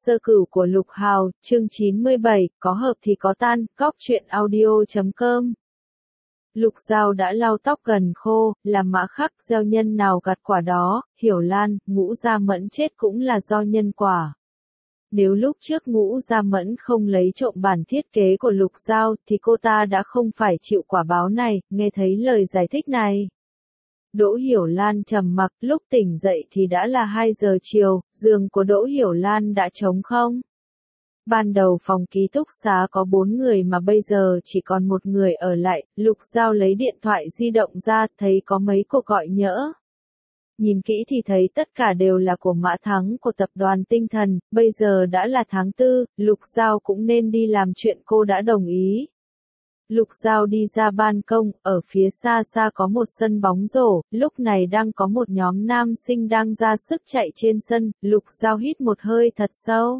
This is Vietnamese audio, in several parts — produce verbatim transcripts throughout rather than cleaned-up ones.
Sơ cửu của Lục Hào, chương chín mươi bảy, có hợp thì có tan, góc truyện audio chấm com. Lục Giao đã lau tóc gần khô, làm mã khắc gieo nhân nào gặt quả đó, Hiểu Lan, Ngũ Gia Mẫn chết cũng là do nhân quả. Nếu lúc trước Ngũ Gia Mẫn không lấy trộm bản thiết kế của Lục Giao thì cô ta đã không phải chịu quả báo này, nghe thấy lời giải thích này. Đỗ Hiểu Lan trầm mặc, lúc tỉnh dậy thì đã là hai giờ chiều, giường của Đỗ Hiểu Lan đã trống không. Ban đầu phòng ký túc xá có bốn người mà bây giờ chỉ còn một người ở lại, Lục Giao lấy điện thoại di động ra, thấy có mấy cuộc gọi nhỡ. Nhìn kỹ thì thấy tất cả đều là của Mã Thắng của tập đoàn Tinh Thần, bây giờ đã là tháng tư, Lục Giao cũng nên đi làm chuyện cô đã đồng ý. Lục Giao đi ra ban công, ở phía xa xa có một sân bóng rổ, lúc này đang có một nhóm nam sinh đang ra sức chạy trên sân, Lục Giao hít một hơi thật sâu.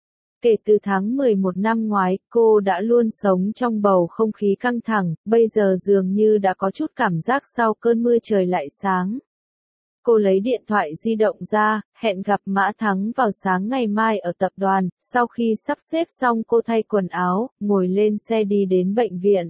Kể từ tháng mười một năm ngoái, cô đã luôn sống trong bầu không khí căng thẳng, bây giờ dường như đã có chút cảm giác sau cơn mưa trời lại sáng. Cô lấy điện thoại di động ra, hẹn gặp Mã Thắng vào sáng ngày mai ở tập đoàn, sau khi sắp xếp xong cô thay quần áo, ngồi lên xe đi đến bệnh viện.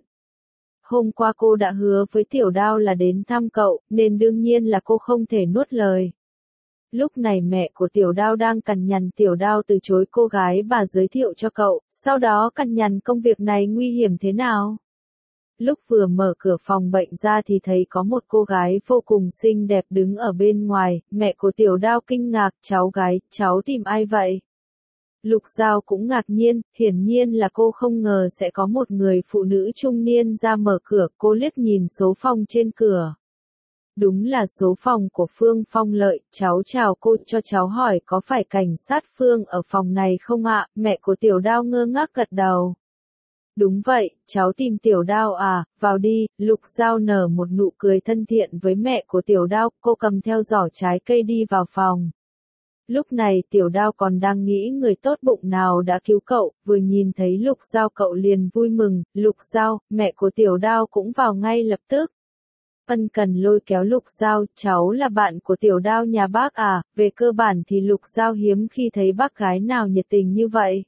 Hôm qua cô đã hứa với Tiểu Đao là đến thăm cậu, nên đương nhiên là cô không thể nuốt lời. Lúc này mẹ của Tiểu Đao đang cằn nhằn Tiểu Đao từ chối cô gái bà giới thiệu cho cậu, sau đó cằn nhằn công việc này nguy hiểm thế nào. Lúc vừa mở cửa phòng bệnh ra thì thấy có một cô gái vô cùng xinh đẹp đứng ở bên ngoài, mẹ của Tiểu Đao kinh ngạc, cháu gái, cháu tìm ai vậy? Lục Giao cũng ngạc nhiên, hiển nhiên là cô không ngờ sẽ có một người phụ nữ trung niên ra mở cửa, cô liếc nhìn số phòng trên cửa. Đúng là số phòng của Phương Phong Lợi, cháu chào cô, cho cháu hỏi có phải cảnh sát Phương ở phòng này không ạ? Mẹ của Tiểu Đao ngơ ngác gật đầu. Đúng vậy, cháu tìm Tiểu Đao à, vào đi, Lục Giao nở một nụ cười thân thiện với mẹ của Tiểu Đao, cô cầm theo giỏ trái cây đi vào phòng. Lúc này Tiểu Đao còn đang nghĩ người tốt bụng nào đã cứu cậu, vừa nhìn thấy Lục Giao cậu liền vui mừng, Lục Giao, mẹ của Tiểu Đao cũng vào ngay lập tức. Ân cần lôi kéo Lục Giao, cháu là bạn của Tiểu Đao nhà bác à, về cơ bản thì Lục Giao hiếm khi thấy bác gái nào nhiệt tình như vậy.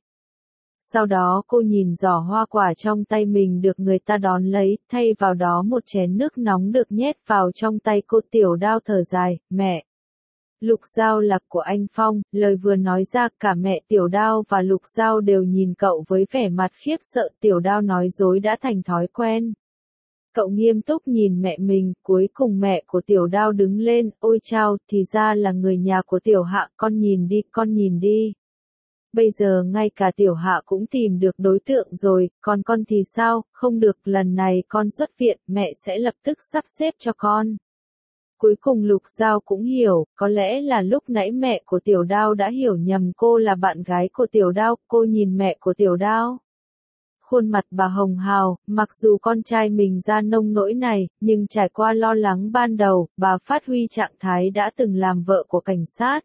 Sau đó cô nhìn giỏ hoa quả trong tay mình được người ta đón lấy, thay vào đó một chén nước nóng được nhét vào trong tay cô. Tiểu Đao thở dài, mẹ. Lục Giao là của anh Phong, lời vừa nói ra cả mẹ Tiểu Đao và Lục Giao đều nhìn cậu với vẻ mặt khiếp sợ. Tiểu Đao nói dối đã thành thói quen. Cậu nghiêm túc nhìn mẹ mình, cuối cùng mẹ của Tiểu Đao đứng lên, ôi chao, thì ra là người nhà của Tiểu Hạ, con nhìn đi, con nhìn đi. Bây giờ ngay cả Tiểu Hạ cũng tìm được đối tượng rồi, còn con thì sao, không được, lần này con xuất viện, mẹ sẽ lập tức sắp xếp cho con. Cuối cùng Lục Giao cũng hiểu, có lẽ là lúc nãy mẹ của Tiểu Đao đã hiểu nhầm cô là bạn gái của Tiểu Đao, cô nhìn mẹ của Tiểu Đao. Khuôn mặt bà hồng hào, mặc dù con trai mình ra nông nỗi này, nhưng trải qua lo lắng ban đầu, bà phát huy trạng thái đã từng làm vợ của cảnh sát.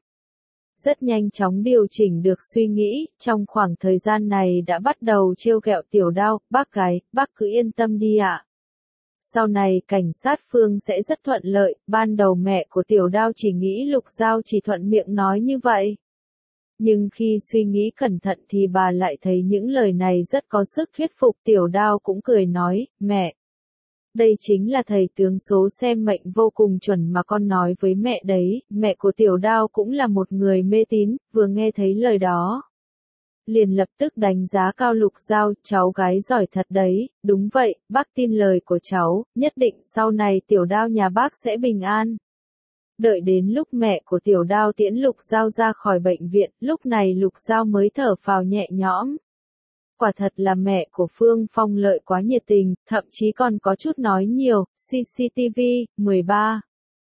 Rất nhanh chóng điều chỉnh được suy nghĩ, trong khoảng thời gian này đã bắt đầu trêu ghẹo Tiểu Đao, bác gái, bác cứ yên tâm đi ạ. Sau này cảnh sát Phương sẽ rất thuận lợi, ban đầu mẹ của Tiểu Đao chỉ nghĩ Lục Giao chỉ thuận miệng nói như vậy. Nhưng khi suy nghĩ cẩn thận thì bà lại thấy những lời này rất có sức thuyết phục. Tiểu Đao cũng cười nói, mẹ. Đây chính là thầy tướng số xem mệnh vô cùng chuẩn mà con nói với mẹ đấy. Mẹ của Tiểu Đao cũng là một người mê tín, vừa nghe thấy lời đó. Liền lập tức đánh giá cao Lục Giao, cháu gái giỏi thật đấy, đúng vậy, bác tin lời của cháu, nhất định sau này Tiểu Đao nhà bác sẽ bình an. Đợi đến lúc mẹ của Tiểu Đao tiễn Lục Giao ra khỏi bệnh viện, lúc này Lục Giao mới thở phào nhẹ nhõm. Quả thật là mẹ của Phương Phong Lợi quá nhiệt tình, thậm chí còn có chút nói nhiều. xê xê tê vê, mười ba.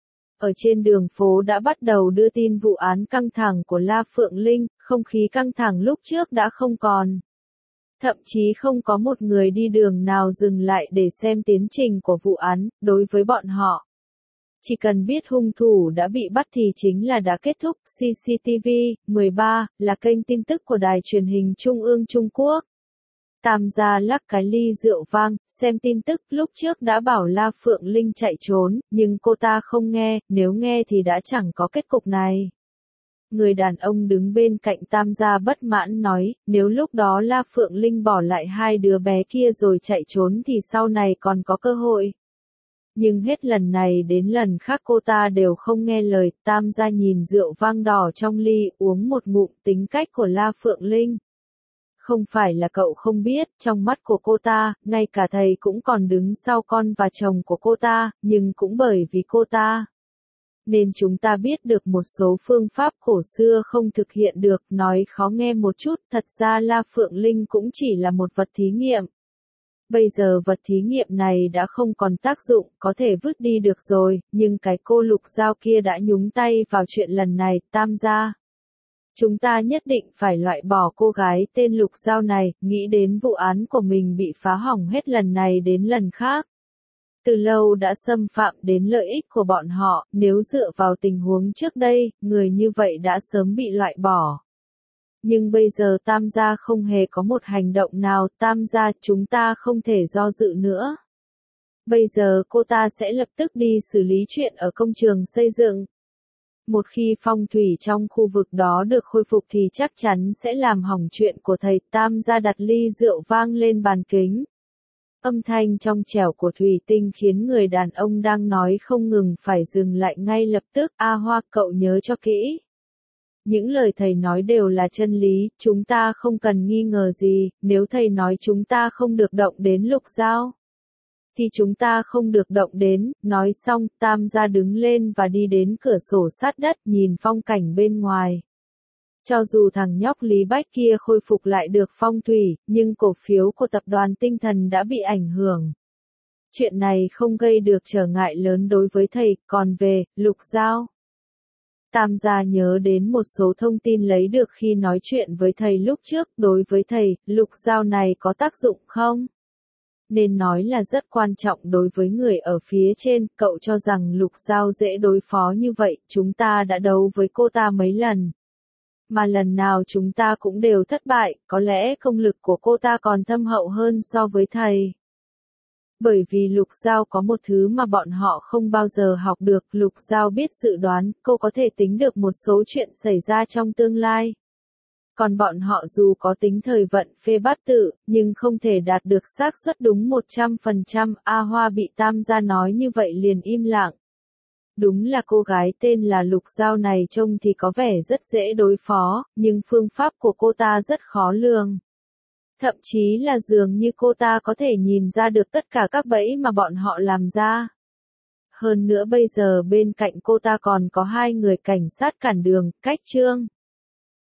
Ở trên đường phố đã bắt đầu đưa tin vụ án căng thẳng của La Phượng Linh, không khí căng thẳng lúc trước đã không còn. Thậm chí không có một người đi đường nào dừng lại để xem tiến trình của vụ án, đối với bọn họ. Chỉ cần biết hung thủ đã bị bắt thì chính là đã kết thúc. xê xê tê vê, mười ba, là kênh tin tức của đài truyền hình Trung ương Trung Quốc. Tam gia lắc cái ly rượu vang, xem tin tức, lúc trước đã bảo La Phượng Linh chạy trốn, nhưng cô ta không nghe, nếu nghe thì đã chẳng có kết cục này. Người đàn ông đứng bên cạnh Tam gia bất mãn nói, nếu lúc đó La Phượng Linh bỏ lại hai đứa bé kia rồi chạy trốn thì sau này còn có cơ hội. Nhưng hết lần này đến lần khác cô ta đều không nghe lời. Tam gia nhìn rượu vang đỏ trong ly, uống một ngụm. Tính cách của La Phượng Linh. Không phải là cậu không biết, trong mắt của cô ta, ngay cả thầy cũng còn đứng sau con và chồng của cô ta, nhưng cũng bởi vì cô ta. Nên chúng ta biết được một số phương pháp cổ xưa không thực hiện được, nói khó nghe một chút, thật ra La Phượng Linh cũng chỉ là một vật thí nghiệm. Bây giờ vật thí nghiệm này đã không còn tác dụng, có thể vứt đi được rồi, nhưng cái cô Lục Giao kia đã nhúng tay vào chuyện lần này. Tam gia. Chúng ta nhất định phải loại bỏ cô gái tên Lục Giao này, nghĩ đến vụ án của mình bị phá hỏng hết lần này đến lần khác. Từ lâu đã xâm phạm đến lợi ích của bọn họ, nếu dựa vào tình huống trước đây, người như vậy đã sớm bị loại bỏ. Nhưng bây giờ Tam gia không hề có một hành động nào. Tam gia, chúng ta không thể do dự nữa. Bây giờ cô ta sẽ lập tức đi xử lý chuyện ở công trường xây dựng. Một khi phong thủy trong khu vực đó được khôi phục thì chắc chắn sẽ làm hỏng chuyện của thầy. Tam gia đặt ly rượu vang lên bàn kính. Âm thanh trong trẻo của thủy tinh khiến người đàn ông đang nói không ngừng phải dừng lại ngay lập tức. A Hoa, cậu nhớ cho kỹ. Những lời thầy nói đều là chân lý, chúng ta không cần nghi ngờ gì. Nếu thầy nói chúng ta không được động đến Lục Giao, thì chúng ta không được động đến. Nói xong, Tam gia đứng lên và đi đến cửa sổ sát đất, nhìn phong cảnh bên ngoài. Cho dù thằng nhóc Lý Bách kia khôi phục lại được phong thủy, nhưng cổ phiếu của tập đoàn Tinh Thần đã bị ảnh hưởng. Chuyện này không gây được trở ngại lớn đối với thầy, còn về Lục Giao. Tam gia nhớ đến một số thông tin lấy được khi nói chuyện với thầy lúc trước. Đối với thầy, Lục Giao này có tác dụng không? Nên nói là rất quan trọng đối với người ở phía trên. Cậu cho rằng Lục Giao dễ đối phó như vậy, chúng ta đã đấu với cô ta mấy lần. Mà lần nào chúng ta cũng đều thất bại, có lẽ công lực của cô ta còn thâm hậu hơn so với thầy. Bởi vì Lục Giao có một thứ mà bọn họ không bao giờ học được. Lục Giao biết dự đoán, cô có thể tính được một số chuyện xảy ra trong tương lai. Còn bọn họ dù có tính thời vận phê bát tự, nhưng không thể đạt được xác suất đúng một trăm phần trăm. A Hoa bị Tam gia nói như vậy liền im lặng. Đúng là cô gái tên là Lục Giao này trông thì có vẻ rất dễ đối phó, nhưng phương pháp của cô ta rất khó lường. Thậm chí là dường như cô ta có thể nhìn ra được tất cả các bẫy mà bọn họ làm ra. Hơn nữa bây giờ bên cạnh cô ta còn có hai người cảnh sát cản đường, Cách Trương.